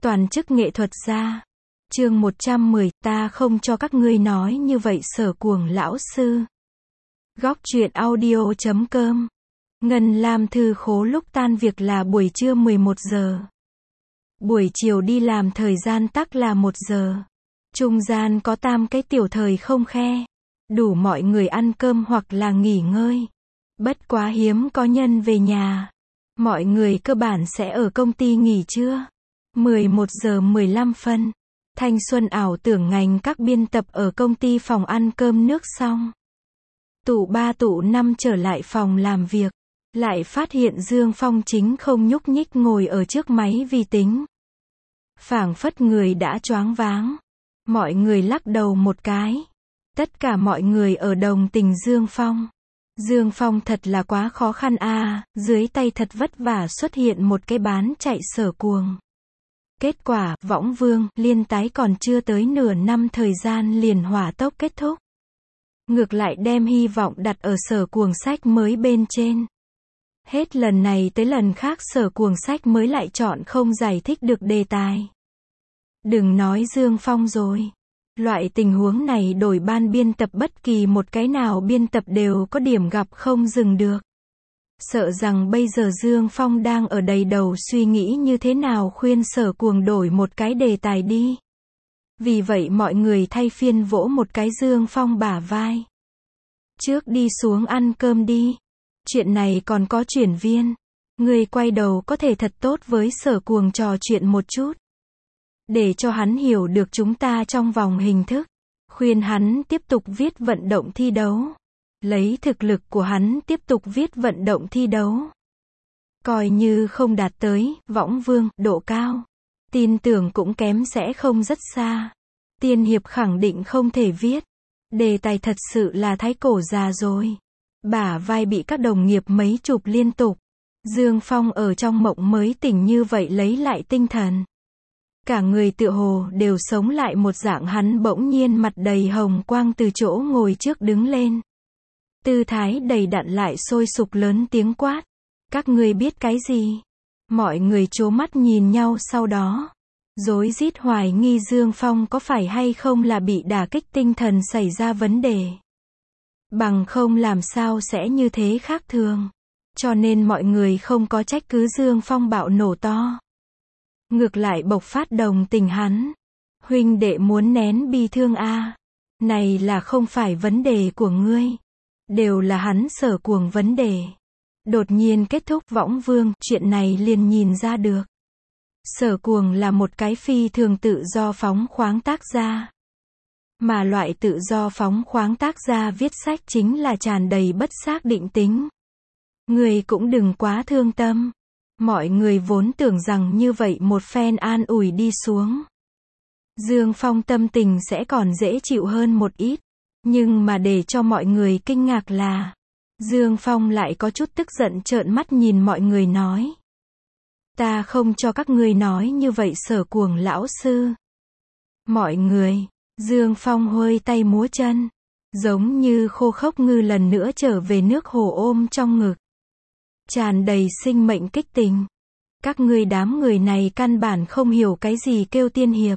Toàn chức nghệ thuật gia. Chương 110, ta không cho các ngươi nói như vậy Sở Cuồng lão sư. Góc truyện audio.com. Ngân Lam thư khố lúc tan việc là buổi trưa 11 giờ. Buổi chiều đi làm thời gian tắc là 1 giờ. Trung gian có tam cái tiểu thời không khe. Đủ mọi người ăn cơm hoặc là nghỉ ngơi. Bất quá hiếm có nhân về nhà. Mọi người cơ bản sẽ ở công ty nghỉ trưa. 11 giờ 15 phân. Thanh xuân ảo tưởng ngành các biên tập ở công ty phòng ăn cơm nước xong. Tụ 3 tụ 5 trở lại phòng làm việc. Lại phát hiện Dương Phong chính không nhúc nhích ngồi ở trước máy vi tính. Phảng phất người đã choáng váng. Mọi người lắc đầu một cái. Tất cả mọi người ở đồng tình Dương Phong. Dương Phong thật là quá khó khăn a, dưới tay thật vất vả xuất hiện một cái bán chạy Sở Cuồng. Kết quả, Võng Vương, liên tái còn chưa tới nửa năm thời gian liền hỏa tốc kết thúc. Ngược lại đem hy vọng đặt ở Sở Cuồng sách mới bên trên. Hết lần này tới lần khác Sở Cuồng sách mới lại chọn không giải thích được đề tài. Đừng nói Dương Phong rồi. Loại tình huống này đổi ban biên tập bất kỳ một cái nào biên tập đều có điểm gặp không dừng được. Sợ rằng bây giờ Dương Phong đang ở đầy đầu suy nghĩ như thế nào khuyên Sở Cuồng đổi một cái đề tài đi. Vì vậy mọi người thay phiên vỗ một cái Dương Phong bả vai. Trước đi xuống ăn cơm đi. Chuyện này còn có chuyển viên. Người quay đầu có thể thật tốt với Sở Cuồng trò chuyện một chút. Để cho hắn hiểu được chúng ta trong vòng hình thức. Khuyên hắn tiếp tục viết vận động thi đấu. Lấy thực lực của hắn tiếp tục viết vận động thi đấu. Coi như không đạt tới, Võng Vương, độ cao. Tin tưởng cũng kém sẽ không rất xa. Tiên hiệp khẳng định không thể viết. Đề tài thật sự là thái cổ già rồi. Bả vai bị các đồng nghiệp mấy chụp liên tục. Dương Phong ở trong mộng mới tỉnh như vậy lấy lại tinh thần. Cả người tựa hồ đều sống lại một dạng, hắn bỗng nhiên mặt đầy hồng quang từ chỗ ngồi trước đứng lên. Tư thái đầy đặn lại sôi sục lớn tiếng quát. Các ngươi biết cái gì? Mọi người trố mắt nhìn nhau sau đó. Rối rít hoài nghi Dương Phong có phải hay không là bị đả kích tinh thần xảy ra vấn đề. Bằng không làm sao sẽ như thế khác thường. Cho nên mọi người không có trách cứ Dương Phong bạo nổ to. Ngược lại bộc phát đồng tình hắn. Huynh đệ muốn nén bi thương a. Này là không phải vấn đề của ngươi. Đều là hắn Sở Cuồng vấn đề. Đột nhiên kết thúc Võng Vương, chuyện này liền nhìn ra được. Sở Cuồng là một cái phi thường tự do phóng khoáng tác gia. Mà loại tự do phóng khoáng tác gia viết sách chính là tràn đầy bất xác định tính. Người cũng đừng quá thương tâm. Mọi người vốn tưởng rằng như vậy một phen an ủi đi xuống. Dương Phong tâm tình sẽ còn dễ chịu hơn một ít. Nhưng mà để cho mọi người kinh ngạc là, Dương Phong lại có chút tức giận trợn mắt nhìn mọi người nói. Ta không cho các ngươi nói như vậy Sở Cuồng lão sư. Mọi người, Dương Phong huôi tay múa chân. Giống như khô khốc ngư lần nữa trở về nước hồ ôm trong ngực. Tràn đầy sinh mệnh kích tình. Các ngươi đám người này căn bản không hiểu cái gì kêu tiên hiệp.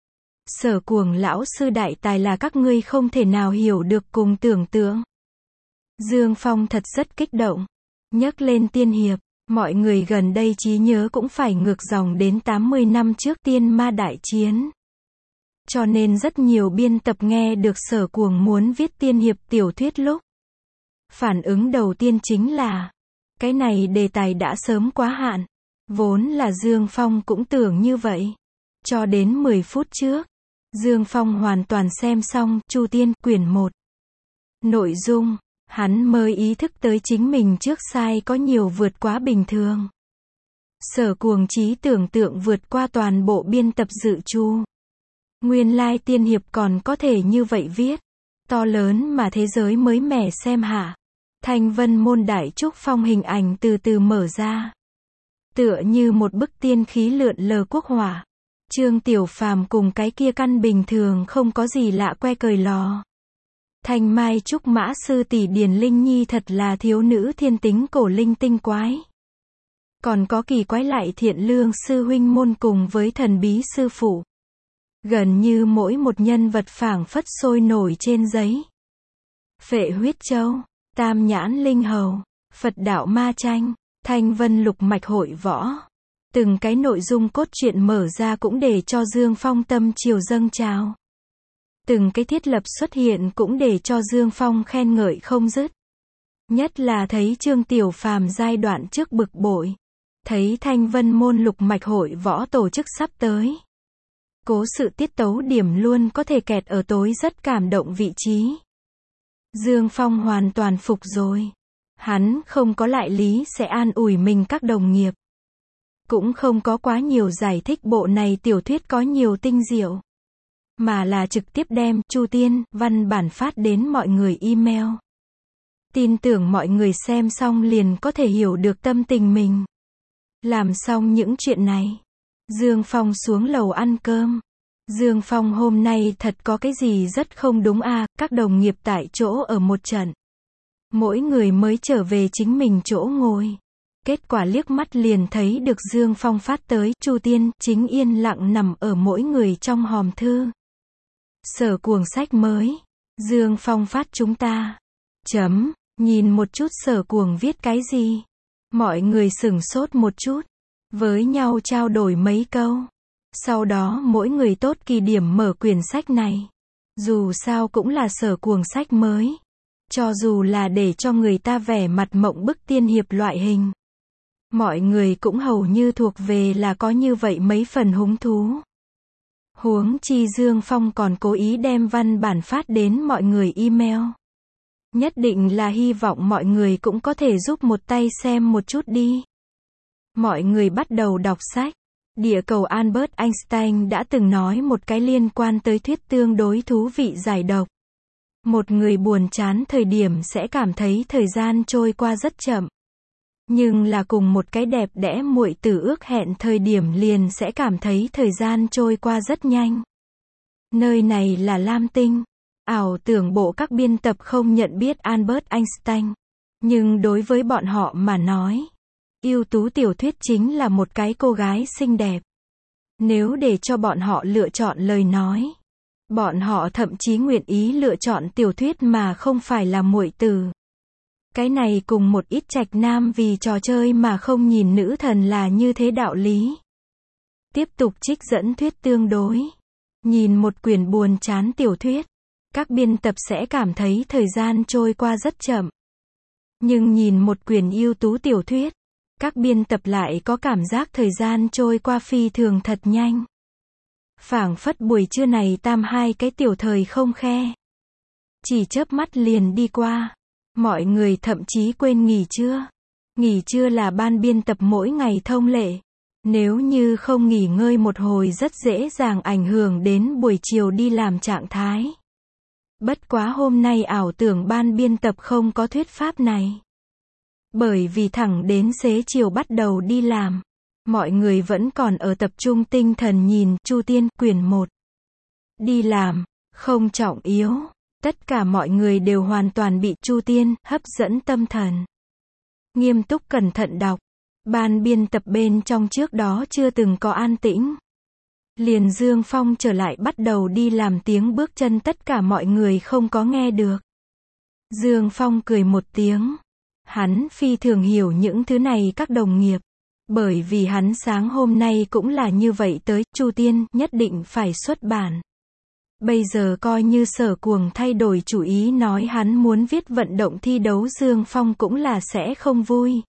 Sở Cuồng lão sư đại tài là các ngươi không thể nào hiểu được cùng tưởng tượng. Dương Phong thật rất kích động. Nhắc lên tiên hiệp, mọi người gần đây trí nhớ cũng phải ngược dòng đến 80 năm trước Tiên Ma đại chiến. Cho nên rất nhiều biên tập nghe được Sở Cuồng muốn viết tiên hiệp tiểu thuyết lúc. Phản ứng đầu tiên chính là, cái này đề tài đã sớm quá hạn. Vốn là Dương Phong cũng tưởng như vậy. Cho đến 10 phút trước, Dương Phong hoàn toàn xem xong Chu Tiên quyển 1. Nội dung, hắn mới ý thức tới chính mình trước sai có nhiều vượt quá bình thường. Sở Cuồng trí tưởng tượng vượt qua toàn bộ biên tập dự chu. Nguyên lai tiên hiệp còn có thể như vậy viết. To lớn mà thế giới mới mẻ xem hả. Thanh Vân môn đại trúc phong hình ảnh từ từ mở ra. Tựa như một bức tiên khí lượn lờ quốc hỏa. Trương Tiểu Phàm cùng cái kia căn bình thường không có gì lạ que cười lò. Thanh Mai Trúc Mã sư tỷ Điền Linh Nhi thật là thiếu nữ thiên tính cổ linh tinh quái. Còn có kỳ quái lại thiện lương sư huynh môn cùng với thần bí sư phụ. Gần như mỗi một nhân vật phảng phất sôi nổi trên giấy. Phệ huyết châu, Tam nhãn linh hầu, Phật đạo ma tranh, Thanh vân lục mạch hội võ. Từng cái nội dung cốt truyện mở ra cũng để cho Dương Phong tâm chiều dâng trào. Từng cái thiết lập xuất hiện cũng để cho Dương Phong khen ngợi không dứt. Nhất là thấy Trương Tiểu Phàm giai đoạn trước bực bội. Thấy Thanh vân môn lục mạch hội võ tổ chức sắp tới. Cố sự tiết tấu điểm luôn có thể kẹt ở tối rất cảm động vị trí. Dương Phong hoàn toàn phục rồi. Hắn không có lại lý sẽ an ủi mình các đồng nghiệp. Cũng không có quá nhiều giải thích bộ này tiểu thuyết có nhiều tinh diệu. Mà là trực tiếp đem Chu Tiên văn bản phát đến mọi người email. Tin tưởng mọi người xem xong liền có thể hiểu được tâm tình mình. Làm xong những chuyện này, Dương Phong xuống lầu ăn cơm. Dương Phong hôm nay thật có cái gì rất không đúng à, các đồng nghiệp tại chỗ ở một trận. Mỗi người mới trở về chính mình chỗ ngồi. Kết quả liếc mắt liền thấy được Dương Phong phát tới, Chu Tiên, chính yên lặng nằm ở mỗi người trong hòm thư. Sở cuồng sách mới. Dương Phong phát chúng ta. Nhìn một chút sở cuồng viết cái gì. Mọi người sửng sốt một chút. Với nhau trao đổi mấy câu. Sau đó mỗi người tốt kỳ điểm mở quyển sách này. Dù sao cũng là sở cuồng sách mới. Cho dù là để cho người ta vẻ mặt mộng bức tiên hiệp loại hình. Mọi người cũng hầu như thuộc về là có như vậy mấy phần hứng thú. Huống chi Dương Phong còn cố ý đem văn bản phát đến mọi người email. Nhất định là hy vọng mọi người cũng có thể giúp một tay xem một chút đi. Mọi người bắt đầu đọc sách. Địa cầu Albert Einstein đã từng nói một cái liên quan tới thuyết tương đối thú vị giải độc. Một người buồn chán thời điểm sẽ cảm thấy thời gian trôi qua rất chậm. Nhưng là cùng một cái đẹp đẽ muội tử ước hẹn thời điểm liền sẽ cảm thấy thời gian trôi qua rất nhanh. Nơi này là Lam Tinh. Ảo tưởng bộ các biên tập không nhận biết Albert Einstein. Nhưng đối với bọn họ mà nói, ưu tú tiểu thuyết chính là một cái cô gái xinh đẹp. Nếu để cho bọn họ lựa chọn lời nói, bọn họ thậm chí nguyện ý lựa chọn tiểu thuyết mà không phải là muội tử. Cái này cùng một ít trạch nam vì trò chơi mà không nhìn nữ thần là như thế đạo lý. Tiếp tục trích dẫn thuyết tương đối. Nhìn một quyển buồn chán tiểu thuyết, các biên tập sẽ cảm thấy thời gian trôi qua rất chậm. Nhưng nhìn một quyển ưu tú tiểu thuyết, các biên tập lại có cảm giác thời gian trôi qua phi thường thật nhanh. Phảng phất buổi trưa này tam hai cái tiểu thời không khe. Chỉ chớp mắt liền đi qua. Mọi người thậm chí quên nghỉ trưa. Nghỉ trưa là ban biên tập mỗi ngày thông lệ. Nếu như không nghỉ ngơi một hồi rất dễ dàng ảnh hưởng đến buổi chiều đi làm trạng thái. Bất quá hôm nay ảo tưởng ban biên tập không có thuyết pháp này. Bởi vì thẳng đến xế chiều bắt đầu đi làm. Mọi người vẫn còn ở tập trung tinh thần nhìn Chu Tiên quyển 1. Đi làm, không trọng yếu. Tất cả mọi người đều hoàn toàn bị Chu Tiên hấp dẫn tâm thần. Nghiêm túc cẩn thận đọc. Ban biên tập bên trong trước đó chưa từng có an tĩnh. Liền Dương Phong trở lại bắt đầu đi làm tiếng bước chân tất cả mọi người không có nghe được. Dương Phong cười một tiếng. Hắn phi thường hiểu những thứ này các đồng nghiệp. Bởi vì hắn sáng hôm nay cũng là như vậy tới, Chu Tiên nhất định phải xuất bản. Bây giờ coi như sở cuồng thay đổi chủ ý nói hắn muốn viết vận động thi đấu Dương Phong cũng là sẽ không vui.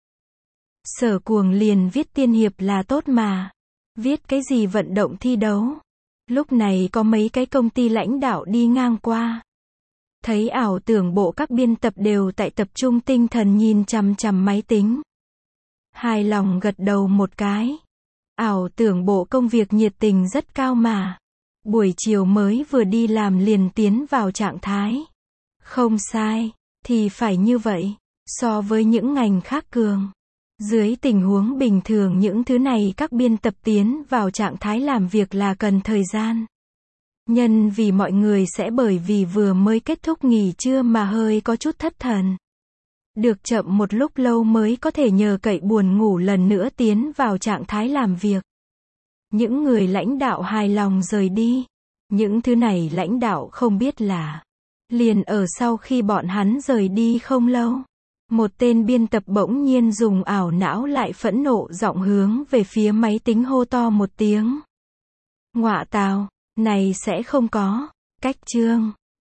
Sở cuồng liền viết tiên hiệp là tốt mà. Viết cái gì vận động thi đấu. Lúc này có mấy cái công ty lãnh đạo đi ngang qua. Thấy ảo tưởng bộ các biên tập đều tại tập trung tinh thần nhìn chằm chằm máy tính. Hài lòng gật đầu một cái. Ảo tưởng bộ công việc nhiệt tình rất cao mà. Buổi chiều mới vừa đi làm liền tiến vào trạng thái. Không sai, thì phải như vậy. So với những ngành khác cường. Dưới tình huống bình thường những thứ này các biên tập tiến vào trạng thái làm việc là cần thời gian. Nhân vì mọi người sẽ bởi vì vừa mới kết thúc nghỉ trưa mà hơi có chút thất thần. Được chậm một lúc lâu mới có thể nhờ cậy buồn ngủ lần nữa tiến vào trạng thái làm việc. Những người lãnh đạo hài lòng rời đi. Những thứ này lãnh đạo không biết là liền ở sau khi bọn hắn rời đi không lâu. Một tên biên tập bỗng nhiên dùng ảo não lại phẫn nộ giọng hướng về phía máy tính hô to một tiếng. Ngọa tào, này sẽ không có cách chương.